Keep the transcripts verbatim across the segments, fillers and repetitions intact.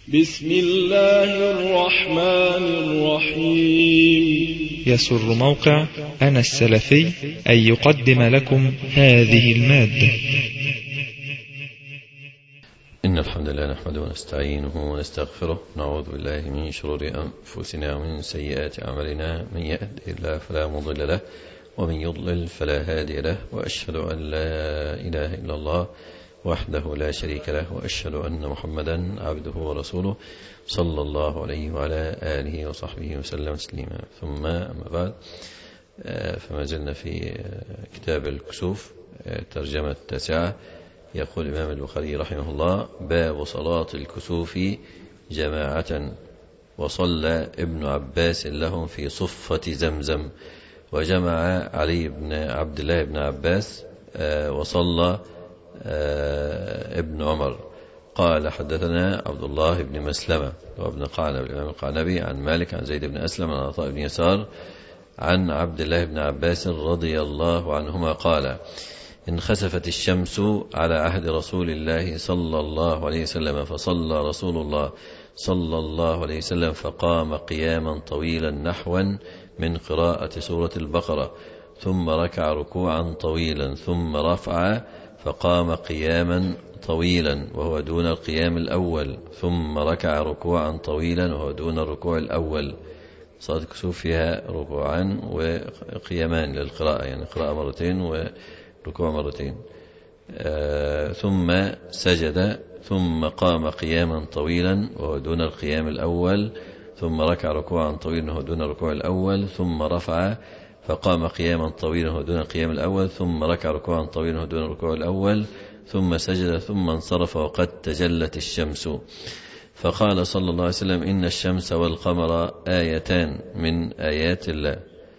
بسم الله الرحمن الرحيم. يسر موقع أنا السلفي أن يقدم لكم هذه المادة. إن الحمد لله نحمده ونستعينه ونستغفره، نعوذ بالله من شرور أنفسنا ومن سيئات أعمالنا، من يهده الله فلا مضل له ومن يضلل فلا هادي له، وأشهد أن لا إله إلا الله وحده لا شريك له، وأشهد أن محمدا عبده ورسوله صلى الله عليه وعلى آله وصحبه وسلم تسليما. ثم أما بعد، فما زلنا في كتاب الكسوف الترجمة التاسعة. يقول الإمام البخاري رحمه الله: باب صلاة الكسوف جماعة، وصلى ابن عباس لهم في صفة زمزم، وجمع علي بن عبد الله بن عباس وصلى ابن عمر. قال: حدثنا عبد الله بن مسلمة وابن قعنب الإمام القعنبي عن مالك عن زيد بن أسلم عن عطاء بن يسار عن عبد الله بن عباس رضي الله عنهما قال: انخسفت الشمس على عهد رسول الله صلى الله عليه وسلم، فصلى رسول الله صلى الله عليه وسلم فقام قياما طويلا نحوا من قراءة سورة البقرة، ثم ركع ركوعا طويلا، ثم رفع فقام قياما طويلا وهو دون القيام الأول، ثم ركع ركوعا طويلا وهو دون الركوع الأول. صلاة الكسوف فيها ركوعان وقيامان للقراءة، يعني قراءة مرتين وركوع مرتين. آه ثم سجد، ثم قام قياما طويلا وهو دون القيام الأول، ثم ركع ركوعا طويلا وهو دون الركوع الأول، ثم رفع فقام قياما طويلا وهو دون القيام الأول، ثم ركع ركوعا طويلا وهو دون الركوع الأول، ثم سجد، ثم انصرف وقد تجلت الشمس. فقال صلى الله عليه وسلم: إن الشمس والقمر آيتان من آيات الله،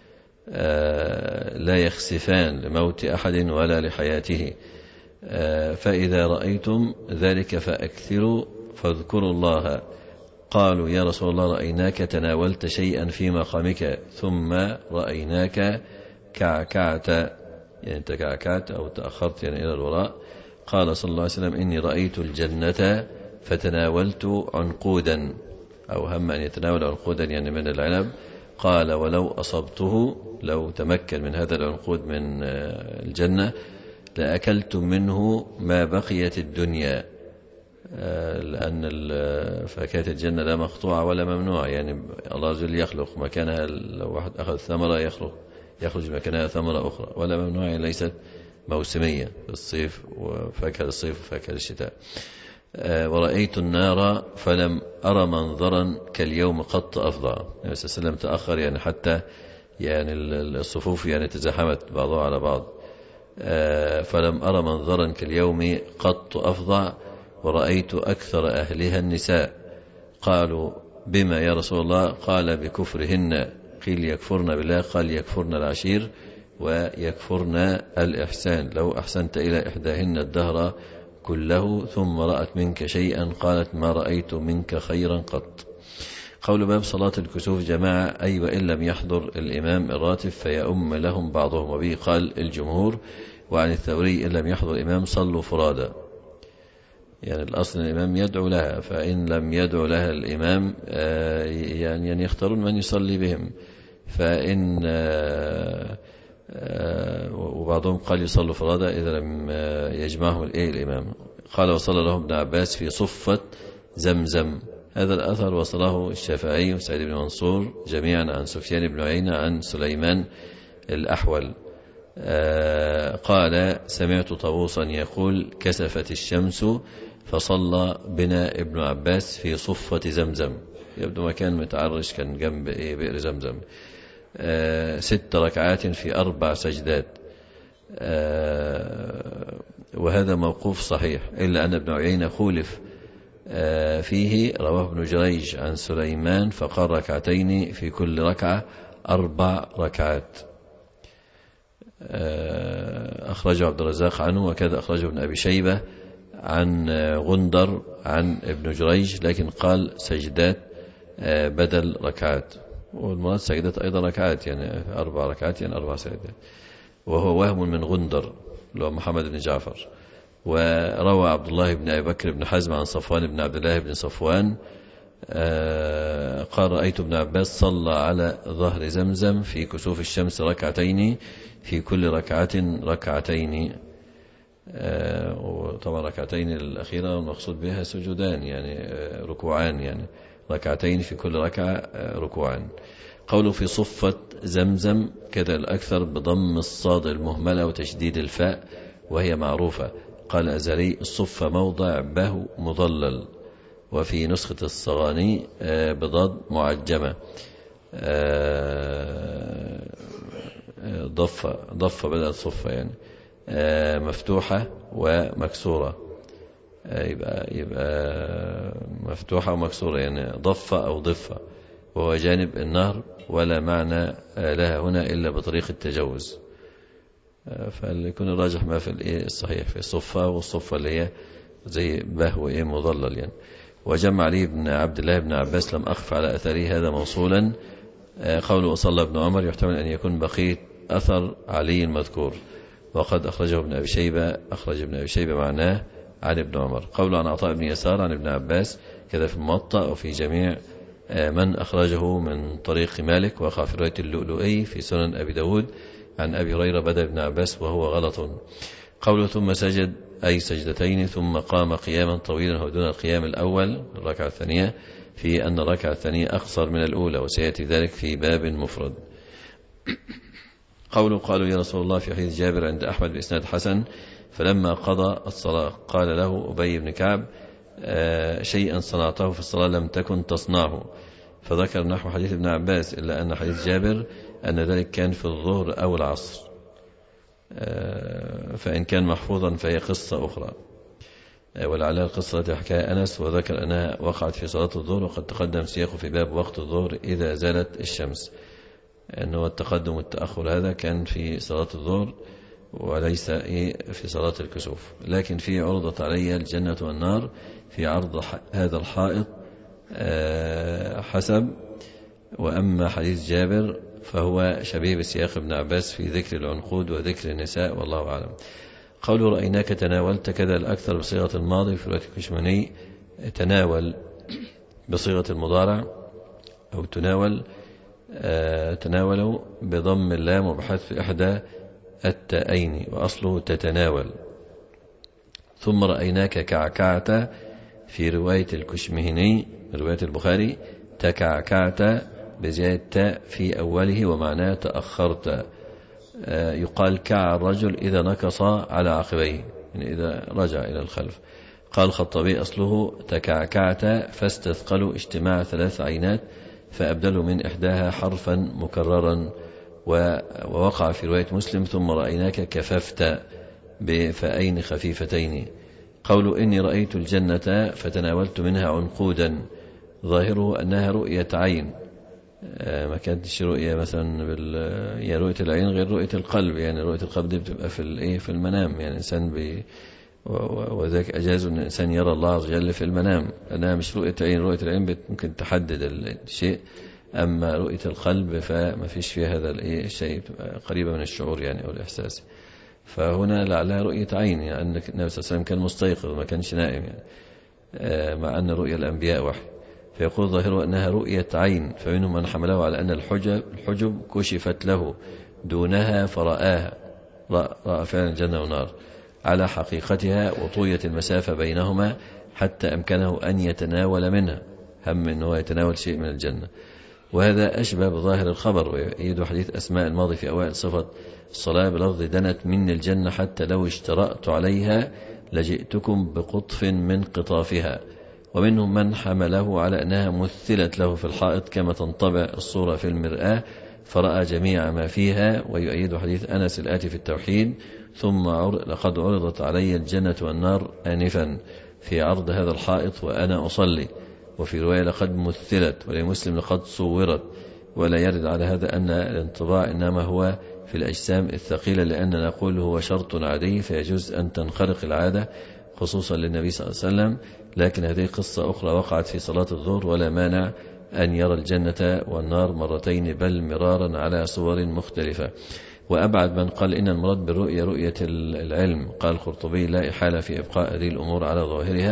آه لا يخسفان لموت أحد ولا لحياته، آه فإذا رأيتم ذلك فأكثروا فاذكروا الله. قالوا: يا رسول الله، رأيناك تناولت شيئا في مقامك، ثم رأيناك كعكعت، يعني تكعكعت أو تأخرت يعني إلى الوراء. قال صلى الله عليه وسلم: إني رأيت الجنة فتناولت عنقودا، أو هم أن يتناول عنقودا يعني من العنب. قال: ولو أصبته، لو تمكن من هذا العنقود من الجنة لأكلت منه ما بقيت الدنيا، لأن فاكهة الجنة لا مقطوعة ولا ممنوعة، يعني الله جل يخلق مكانها، لو واحد أخذ ثمرة يخلق يخرج مكانها ثمرة أخرى، ولا ممنوعة، يعني ليست موسمية في الصيف وفاكهة الصيف وفاكهة الشتاء. ورأيت النار فلم أرى منظرا كاليوم قط أفضل. النبي صلى الله عليه وسلم تأخر، يعني حتى يعني الصفوف يعني تزاحمت بعضها على بعض. فلم أرى منظرا كاليوم قط أفضل، ورأيت أكثر أهلها النساء. قالوا: بما يا رسول الله؟ قال: بكفرهن. قيل: يكفرن بالله؟ قال: يكفرن العشير ويكفرن الإحسان. لو أحسنت إلى إحداهن الدهر كله ثم رأت منك شيئا قالت: ما رأيت منك خيرا قط. قول باب صلاة الكسوف جماعة، أي وإن لم يحضر الإمام الراتب فيؤم لهم بعضهم، وبه قال الجمهور. وعن الثوري: إن لم يحضر الإمام صلوا فرادا، يعني الأصل الإمام يدعو لها، فإن لم يدعو لها الإمام يعني يختارون من يصلي بهم، فإن وبعضهم قال يصلوا فرادا إذا لم يجمعهم الإمام. قال: وصلى لهم ابن عباس في صفة زمزم. هذا الأثر وصله الشافعي وسعيد بن منصور جميعا عن سفيان بن عيينة عن سليمان الأحول. قال: سمعت طاووسا يقول: كسفت الشمس فصلى بنا ابن عباس في صفة زمزم. يبدو مكان متعرش كان جنب إيه بئر زمزم. آه ست ركعات في أربع سجدات. آه وهذا موقوف صحيح، إلا أن ابن عيينة خولف آه فيه. رواه ابن جريج عن سليمان فقال: ركعتين في كل ركعة أربع ركعات. آه أخرجه عبد الرزاق عنه، وكذا أخرجه ابن أبي شيبة عن غندر عن ابن جريج، لكن قال سجدات آه بدل ركعات، والمراد سجدات أيضا ركعات، يعني أربع ركعات يعني أربع سجدات. وهو وهم من غندر اللي هو محمد بن جعفر. وروى عبد الله بن أبي بكر بن حزم عن صفوان بن عبد الله بن صفوان قال رأيت ابن عباس صلى على ظهر زمزم في كسوف الشمس ركعتين في كل ركعة ركعتين. وطبعا ركعتين الأخيرة المقصود بها سجودان يعني ركوعان، يعني ركعتين في كل ركعة ركوعان. قوله في صفة زمزم كذا الأكثر بضم الصاد المهملة وتشديد الفاء وهي معروفة. قال أزري الصفة موضع به مضلل، وفي نسخة الصغاني بضاد معجمة ضفة ضفة بدأت صفة يعني مفتوحة ومكسورة، يبقى يبقى مفتوحة ومكسورة يعني ضفة أو ضفة، وهو جانب النهر ولا معنى لها هنا إلا بطريق التجوز. فليكون الراجح ما في الإيه الصحيح في الصفة، والصفة اللي هي زي به وإيه مضلل يعني. وجمع علي بن عبد الله بن عباس لم أخف على أثره هذا موصولا. قوله وصلى ابن عمر يحتمل أن يكون بقية أثر علي المذكور، وقد أخرجه ابن أبي شيبة أخرج ابن أبي شيبة معناه عن ابن عمر. قوله عن عطاء بن يسار عن ابن عباس كذا في الموطأ وفي جميع من أخرجه من طريق مالك، وقع في رواية اللؤلؤي في سنن أبي داود عن أبي هريرة بدل ابن عباس وهو غلط. قوله ثم سجد أي سجدتين ثم قام قياما طويلا هو دون القيام الأول الركعة الثانية، في أن الركعة الثانية أقصر من الأولى، وسيأتي ذلك في باب مفرد. قوله قالوا يا رسول الله في حديث جابر عند أحمد بإسناد حسن فلما قضى الصلاة قال له أبي بن كعب آه شيئا صنعته في الصلاة لم تكن تصنعه، فذكر نحو حديث ابن عباس، إلا أن حديث جابر أن ذلك كان في الظهر أو العصر، آه فإن كان محفوظا فهي قصة أخرى. آه ولعلها القصة التي حكاها أنس وذكر أنها وقعت في صلاة الظهر، وقد تقدم سياقه في باب وقت الظهر إذا زالت الشمس، أنه التقدم والتأخر هذا كان في صلاة الظهر وليس في صلاة الكسوف. لكن في عرضت علي الجنة والنار في عرض هذا الحائط حسب. وأما حديث جابر فهو شبيه بسياق ابن عباس في ذكر العنقود وذكر النساء، والله أعلم. قوله رأيناك تناولت كذا الأكثر بصيغة الماضي في رواية الكشماني تناول بصيغة المضارع أو تناول تناولوا بضم اللام وبحذف إحدى التاءين وأصله تتناول. ثم رأيناك كعكعت في رواية الكشمهني رواية البخاري تكعكعت بزيادة تاء في أوله ومعناه تأخرت. يقال كع الرجل إذا نكص على عقبيه، يعني إذا رجع إلى الخلف. قال الخطابي أصله تكعكعت فاستثقلوا اجتماع ثلاث عينات فأبدلوا من إحداها حرفا مكررا. ووقع في رواية مسلم ثم رأيناك كففت بفأين خفيفتين. قول إني رأيت الجنة فتناولت منها عنقودا ظاهره أنها رؤية عين، ما كانتش رؤية مثلا بال... يعني رؤية العين غير رؤية القلب، يعني رؤية القلب دي بتبقى في الايه في المنام، يعني إنسان بي... وذلك أجاز أن الإنسان يرى الله عز وجل في المنام، لأنها مش رؤية عين. رؤية العين ممكن تحدد الشيء، أما رؤية القلب فما فيش فيها هذا الشيء، قريبة من الشعور يعني أو الإحساس. فهنا لعلها رؤية عين، يعني أن النبي صلى الله عليه وسلم كان مستيقظ ما كانش نائم يعني، مع أن رؤيا الأنبياء وحي. فيقول ظاهره أنها رؤية عين، فمنهم من حمله على أن الحجب, الحجب كشفت له دونها فرآها، رأى فعلا الجنة ونار على حقيقتها، وطويت المسافة بينهما حتى أمكنه أن يتناول منها، هم أنه يتناول شيء من الجنة. وهذا أشبه بظاهر الخبر، ويؤيد حديث أسماء الماضي في أوائل صفة الصلاة بلفظ دنت من الجنة حتى لو اشترأت عليها لجئتكم بقطف من قطافها. ومنهم من حمله على أنها مثلت له في الحائط كما تنطبع الصورة في المرآة فرأى جميع ما فيها. ويؤيد حديث أنس الآتي في التوحيد ثم لقد عرضت علي الجنة والنار آنفا في عرض هذا الحائط وأنا أصلي. وفي رواية لقد مثلت، ولمسلم لقد صورت. ولا يرد على هذا أن الانطباع إنما هو في الأجسام الثقيلة، لأن نقول هو شرط عادي فيجوز أن تنخرق العادة خصوصا للنبي صلى الله عليه وسلم. لكن هذه قصة أخرى وقعت في صلاة الظهر، ولا مانع أن يرى الجنة والنار مرتين بل مرارا على صور مختلفة. وأبعد من قال إن المراد بالرؤية رؤية العلم. قال القرطبي لا إحالة في إبقاء هذه الأمور على ظاهرها،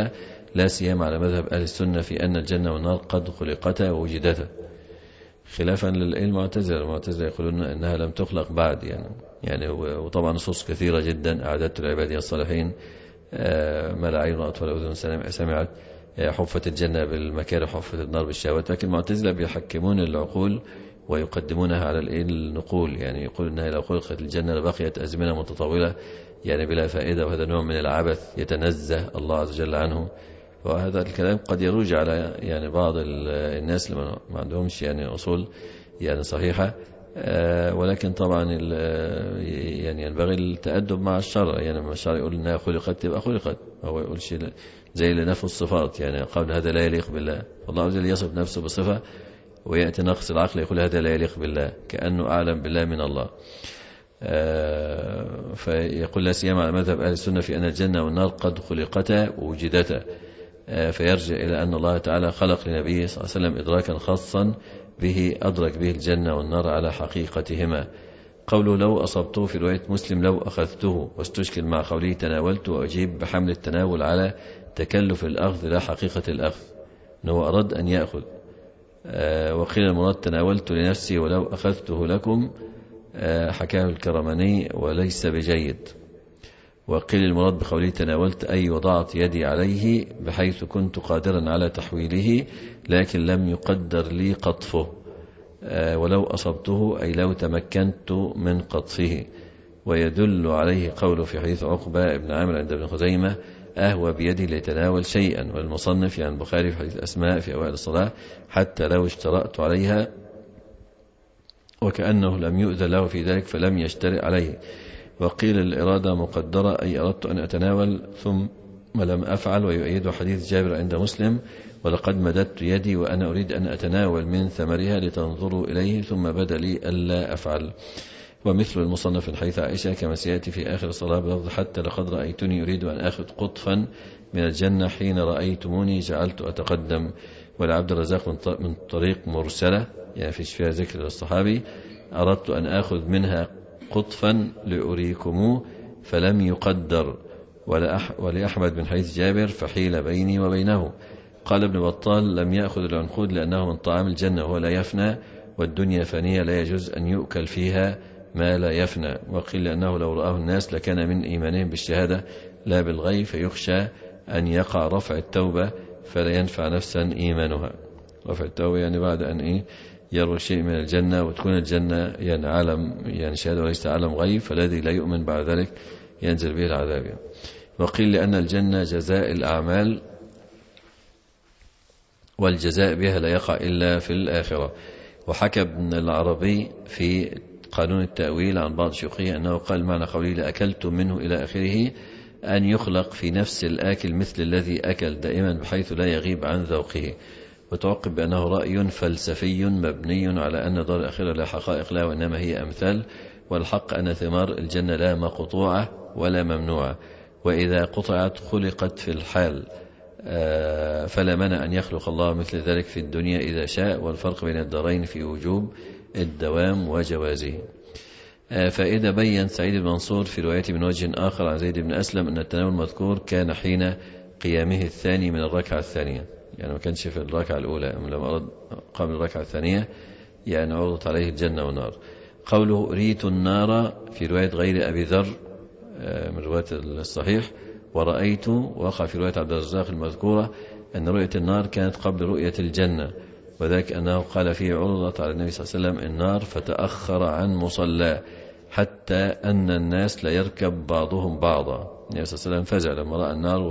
لا سيما على مذهب أهل السنة في أن الجنة والنار قد خلقتا ووجدتا، خلافا للمعتزلة. المعتزلة يقولون أنها لم تخلق بعد يعني يعني وطبعا نصوص كثيرة جدا: أعددت العبادية الصالحين ما لا عين رأت ولا أذن سمعت، حفت الجنة بالمكاره حفت النار بالشهوات. لكن المعتزلة بيحكمون العقول ويقدمونها على النقول، يعني يقول أنها لو خلقت الجنة لبقيت أزمنة متطاولة يعني بلا فائدة، وهذا نوع من العبث يتنزه الله عز وجل عنه. وهذا الكلام قد يروج على يعني بعض الناس اللي ما عندهمش يعني أصول يعني صحيحة، ولكن طبعا يعني ينبغي التأدب مع الشرع. يعني لما الشرع يقول أنها خلقت تبقى خلقت، هو يقول شيء زي اللي نفوا الصفات، يعني قبل هذا لا يليق بالله، فالله عز وجل يصف نفسه بصفة ويأتي نقص العقل يقول هذا لا يليق بالله، كأنه أعلم بالله من الله. فيقول لا سيما على مذهب أهل السنة في أن الجنة والنار قد خلقتا ووجدتا، فيرجع إلى أن الله تعالى خلق لنبيه صلى الله عليه وسلم إدراكا خاصا به أدرك به الجنة والنار على حقيقتهما. قوله لو أصبته في رواية مسلم لو أخذته، واستشكل مع قوله تناولت، وأجيب بحمل التناول على تكلف الأخذ لا حقيقة الأخذ، أنه أراد أن يأخذ. وقيل المراد تناولت لنفسي ولو أخذته لكم، حكاه الكرماني وليس بجيد. وقيل المراد بقوله تناولت أي وضعت يدي عليه بحيث كنت قادرا على تحويله لكن لم يقدر لي قطفه، ولو أصبته أي لو تمكنت من قطفه. ويدل عليه قوله في حديث عقبة بن عامر عند ابن خزيمة أهوى بيدي ليتناول شيئا، والمصنف يعني البخاري في حديث أسماء في أوائل الصلاة حتى لو اشترأت عليها، وكأنه لم يؤذن له في ذلك فلم يشترئ عليه. وقيل الإرادة مقدرة أي أردت أن أتناول ثم لم أفعل. ويؤيد حديث جابر عند مسلم ولقد مددت يدي وأنا أريد أن أتناول من ثمرها لتنظروا إليه ثم بدا لي ألا أفعل. ومثل المصنف حيث عائشة كما سيأتي في آخر الصلاة بلفظ حتى لقد رأيتني أريد أن أخذ قطفا من الجنة حين رأيتموني جعلت أتقدم. ولعبد الرزاق من طريق مرسلة يعني في فيها ذكر للصحابي أردت أن أخذ منها قطفا لأريكموه فلم يقدر. ولأحمد بن حديث جابر فحيل بيني وبينه. قال ابن بطال لم يأخذ العنقود لأنه من طعام الجنة وهو لا يفنى، والدنيا فانية لا يجوز أن يؤكل فيها ما لا يفنى. وقيل لأنه لو رآه الناس لكان من إيمانهم بالشهادة لا بالغيب، فيخشى أن يقع رفع التوبة فلا ينفع نفسا إيمانها. رفع التوبة يعني بعد أن إيه يروي شيء من الجنة وتكون الجنة يعني عالم يعني شهادة وليس عالم غيب، فالذي لا يؤمن بعد ذلك ينزل به العذاب يعني. وقيل لأن الجنة جزاء الأعمال والجزاء بها لا يقع إلا في الآخرة. وحكى ابن العربي في قانون التأويل عن بعض شيوخه أنه قال معنى قوله لأكلتم منه إلى آخره أن يخلق في نفس الآكل مثل الذي أكل دائما بحيث لا يغيب عن ذوقه. وتعقب بأنه رأي فلسفي مبني على أن دار الآخرة لا حقائق لا وإنما هي أمثال، والحق أن ثمار الجنة لا مقطوعة ولا ممنوعة، وإذا قطعت خلقت في الحال، فلا منع أن يخلق الله مثل ذلك في الدنيا إذا شاء. والفرق بين الدارين في وجوب الدوام وجوازه. فإذا بين سعيد بن منصور في روايته من وجه آخر عن زيد بن أسلم أن التناول المذكور كان حين قيامه الثاني من الركعة الثانية، يعني ما كانش في الركعة الأولى، لما أرد قام الركعة الثانية يعني عرضت عليه الجنة والنار. قوله أريت النار في رواية غير أبي ذر من رواية الصحيح ورأيت، وقع في رواية عبد الرزاق المذكورة أن رؤية النار كانت قبل رؤية الجنة، وذلك أنه قال فيه عرضت على النبي صلى الله عليه وسلم النار فتأخر عن مصلاه حتى أن الناس لا يركب بعضهم بعضا. النبي صلى الله عليه وسلم فزع لما رأى النار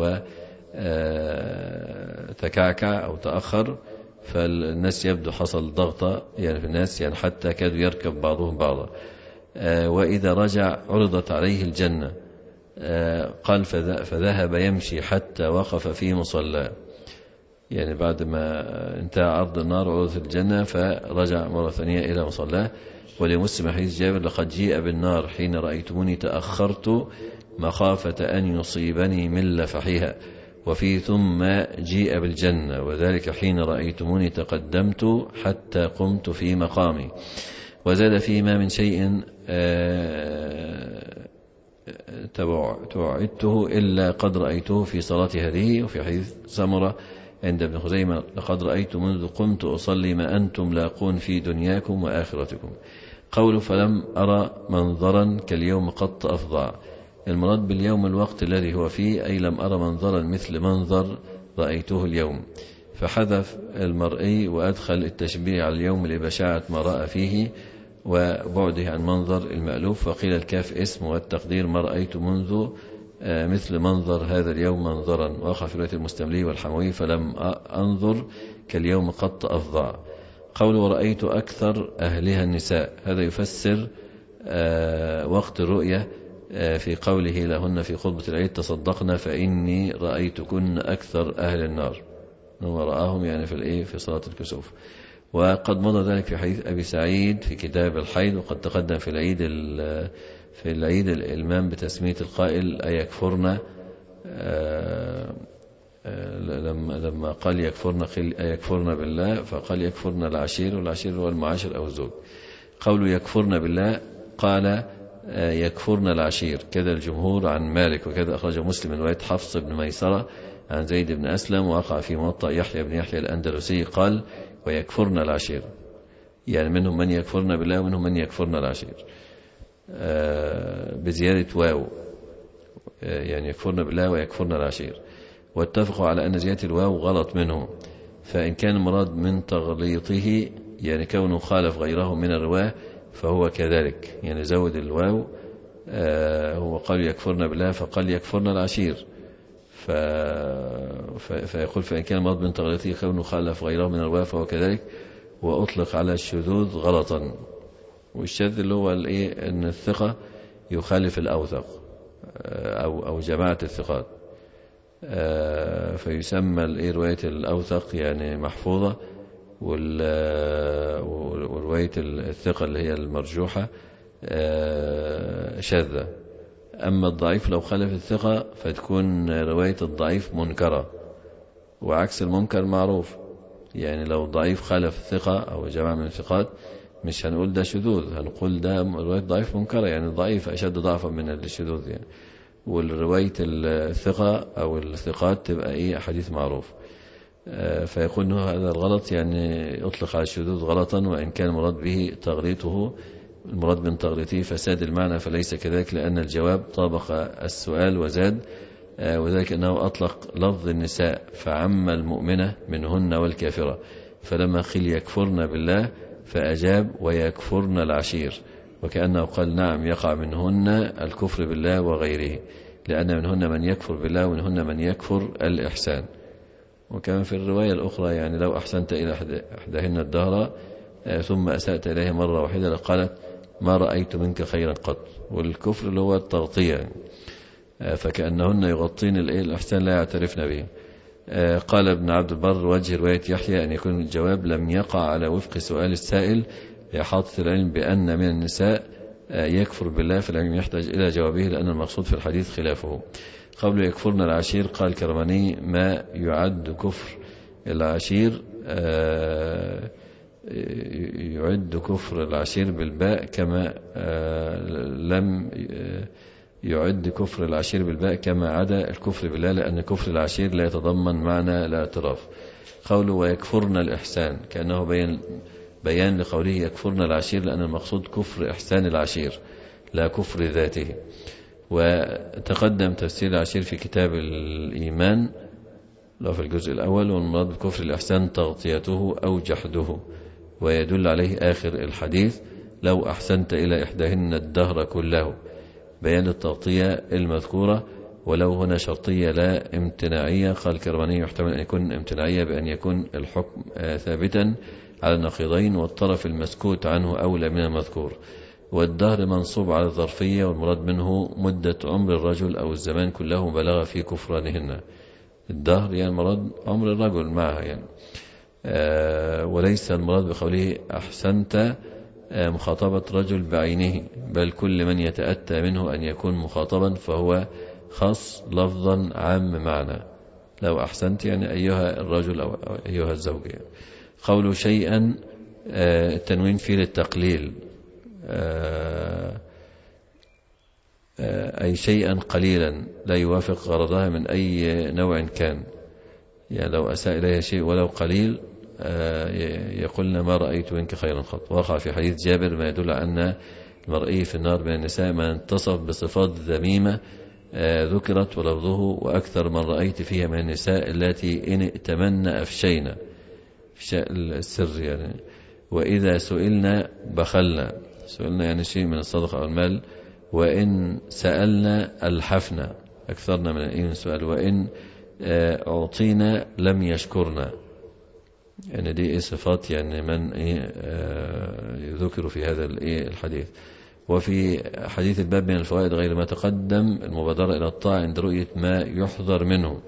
وتكعكع أو تأخر، فالناس يبدو حصل ضغطة يعني في الناس يعني حتى كادوا يركب بعضهم بعضا. وإذا رجع عرضت عليه الجنة قال فذهب يمشي حتى وقف في مصلاه، يعني بعد ما انتهى عرض النار عرضت الجنة فرجع مرة ثانية إلى مصلاه. ولمسلم حديث جابر لقد جيء بالنار حين رأيتموني تأخرت مخافة أن يصيبني من لفحها، وفي ثم جيء بالجنة وذلك حين رأيتموني تقدمت حتى قمت في مقامي. وزاد فيه ما من شيء توعدته إلا قد رأيته في صلاة هذه. وفي حديث سمرة عند ابن خزيمة لقد رأيت منذ قمت أصلي ما أنتم لاقون في دنياكم وآخرتكم. قول فلم أرى منظرا كاليوم قط أفظع، المراد باليوم الوقت الذي هو فيه، أي لم أرى منظرا مثل منظر رأيته اليوم، فحذف المرئي وأدخل التشبيه على اليوم لبشاعة ما رأى فيه وبعده عن منظر المألوف، وقيل الكاف اسم والتقدير ما رأيت منذ مثل منظر هذا اليوم منظرا. وقع في رواية المستملي والحموي فلم أنظر كاليوم قط أفظع. قول ورأيت أكثر أهلها النساء، هذا يفسر وقت الرؤية في قوله لهن في خطبة العيد تصدقنا فإني رأيتكن أكثر أهل النار، ورآهم يعني في الإيه في صلاة الكسوف. وقد مضى ذلك في حديث أبي سعيد في كتاب الحيض، وقد تقدم في العيد في العيد الإلمام بتسمية القائل أيكفرن، لما لما قال يكفرن يكفرن بالله فقال يكفرن العشير، والعشير هو المعاشر أو الزوج. قوله يكفرن بالله قال يكفرن العشير، كذا الجمهور عن مالك، وكذا أخرج مسلم من رواية حفص بن ميسرة عن زيد بن أسلم، وقع في موطأ يحيى بن يحيى الأندلسي قال ويكفرن العشير، يعني منهم من يكفرن بالله ومنهم من يكفرن العشير بزيادة واو، يعني يكفرن بالله ويكفرن العشير. واتفقوا على أن زيادة الواو غلط منهم، فإن كان المراد من تغليطه يعني كونه خالف غيره من الرواه فهو كذلك، يعني زود الواو. هو قال يكفرن بالله فقال يكفرن العشير، ف... فيقول فإن كان المراد من تغليطه كونه خالف غيره من الرواه فهو كذلك، وأطلق على الشذوذ غلطا. والشذ اللي هو الايه ان الثقة يخالف الأوثق أو أو جماعة الثقات، فيسمى الايه رواية الأوثق يعني محفوظة، ورواية الثقة اللي هي المرجوحة شاذة. أما الضعيف لو خالف الثقة فتكون رواية الضعيف منكرة، وعكس المنكر معروف، يعني لو ضعيف خالف الثقة أو جماعة من الثقات مش هنقول ده شذوذ، هنقول ده رواية ضعيف منكرة، يعني ضعيف أشد ضعفا من الشذوذ يعني. والرواية الثقة أو الثقات تبقى إيه حديث معروف. فيقول إنه هذا الغلط يعني يطلق على الشذوذ غلطا، وإن كان المراد به تغليطه، المراد من تغليطه فساد المعنى فليس كذلك، لأن الجواب طابق السؤال وزاد، وذلك أنه أطلق لفظ النساء فعم المؤمنة منهن والكافرة، فلما قيل يكفرن بالله فأجاب ويكفرن العشير، وكأنه قال نعم يقع منهن الكفر بالله وغيره، لأن منهن من يكفر بالله ومنهن من يكفر الإحسان. وكان في الرواية الأخرى يعني لو أحسنت إلى إحداهن الدهر ثم أسأت إليه مرة واحدة لقالت ما رأيت منك خيرا قط. والكفر اللي هو التغطية، فكأنهن يغطين الإحسان لا يعترفن به. قال ابن عبد البر وجه رواية يحيى أن يكون الجواب لم يقع على وفق سؤال السائل لإحاطة العلم بأن من النساء يكفر بالله، فالعلم يحتاج إلى جوابه لأن المقصود في الحديث خلافه. قبل يكفرن العشير قال كرماني ما يعد كفر العشير يعد كفر العشير بالباء كما لم يعد كفر العشير بالباء كما عدا الكفر بالله، لأن كفر العشير لا يتضمن معنى الاعتراف. قوله ويكفرن الإحسان كأنه بيان بيان لقوله يكفرن العشير، لأن المقصود كفر إحسان العشير لا كفر ذاته. وتقدم تفسير العشير في كتاب الإيمان لو في الجزء الأول، والمراد بكفر الإحسان تغطيته أو جحده، ويدل عليه آخر الحديث لو أحسنت إلى إحداهن الدهر كله، بيان التغطية المذكورة. ولو هنا شرطية لا امتناعية، قال كرماني يحتمل أن يكون امتناعية بأن يكون الحكم ثابتا على النقيضين، والطرف المسكوت عنه أولى من المذكور. والدهر منصوب على الظرفية، والمراد منه مدة عمر الرجل أو الزمان كله بلغ في كفرانهن. الدهر يعني مراد عمر الرجل معها يعني، آه وليس المراد بقوله أحسنت آه مخاطبة رجل بعينه، بل كل من يتأتى منه أن يكون مخاطبا فهو خاص لفظا عام معنى. لو أحسنت يعني أيها الرجل أو أيها الزوج يعني. قول شيئا آه التنوين فيه للتقليل، آه أي شيئا قليلا لا يوافق غرضها من أي نوع كان. يعني لو أساء إليها شيء ولو قليل يقولن ما رأيت منك خيرا قط. وقع في حديث جابر ما يدل على أن المرئي في النار من النساء من اتصف بصفات ذميمة ذكرت ولفظه وأكثر من رأيت فيها من النساء التي إن ائتمن أفشينا السر يعني، وإذا سئلنا بخلنا، سئلنا يعني شيء من الصدقة أو المال، وإن سألنا ألحفنا أكثرنا من إن سؤال، وإن أعطينا لم يشكرنا. يعني دي صفات يعني من يذكر في هذا الحديث. وفي حديث الباب من الفوائد غير ما تقدم المبادرة إلى الطاعة عند رؤية ما يحذر منه،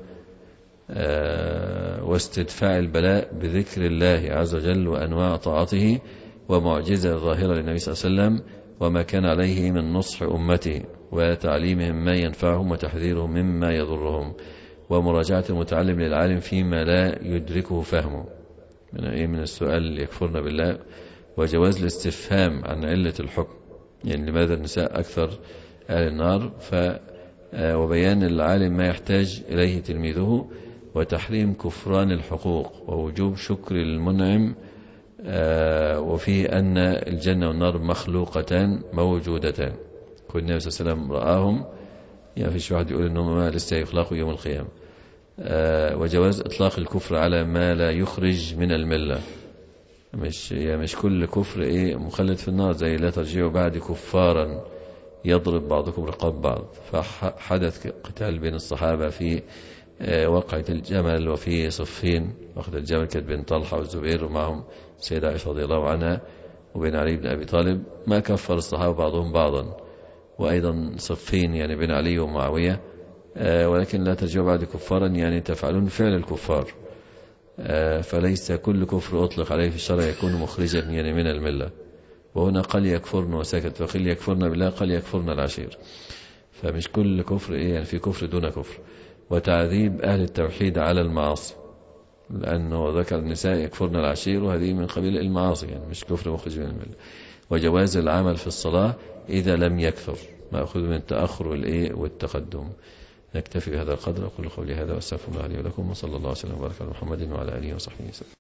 واستدفاع البلاء بذكر الله عز وجل وأنواع طاعته، ومعجزة ظاهرة للنبي صلى الله عليه وسلم وما كان عليه من نصح أمته وتعليمهم ما ينفعهم وتحذيرهم مما يضرهم، ومراجعة المتعلم للعالم فيما لا يدركه فهمه من إيه من السؤال يكفرنا بالله، وجواز الاستفهام عن علة الحكم، يعني لماذا النساء أكثر أهل النار، ف وبيان العالم ما يحتاج إليه تلميذه، وتحريم كفران الحقوق، ووجوب شكر المنعم، وفيه أن الجنة والنار مخلوقتان موجودتان، كل النبي صلى الله عليه وسلم رآهم، يعني فيش واحد يقول إنهم ما لسه يخلقوا يوم القيامة. وجواز إطلاق الكفر على ما لا يخرج من الملة، مش يعني مش كل كفر إيه مخلد في النار، زي لا ترجعوا بعد كفارا يضرب بعضكم رقاب بعض. فحدث قتال بين الصحابة في وقعة الجمل وفي صفين، وقت الجمل كانت بين طلحة والزبير ومعهم سيدة عائشة رضي الله عنها وبين علي بن أبي طالب، ما كفر الصحابة بعضهم بعضا. وأيضا صفين يعني بين علي ومعاوية، ولكن لا ترجعوا بعد كفارا يعني تفعلون فعل الكفار، فليس كل كفر أطلق عليه في الشرع يكون مخرجا يعني من الملة. وهنا قال يكفرن وسكت، وقيل يكفرن بالله، قال يكفرن العشير، فمش كل كفر إيه يعني في كفر دون كفر. وتعذيب أهل التوحيد على المعاصي، لأنه ذكر النساء يكفرن العشير، وهذه من قبيل المعاصي يعني مش كفر مخرج من الملة. وجواز العمل في الصلاة إذا لم يكثر، ما أخذ من التأخر والإيه والتقدم. نكتفي بهذا القدر، أقول قولي هذا وأستغفر الله لي ولكم، وصلى الله وسلم وبارك على محمد وعلى آله وصحبه وسلم.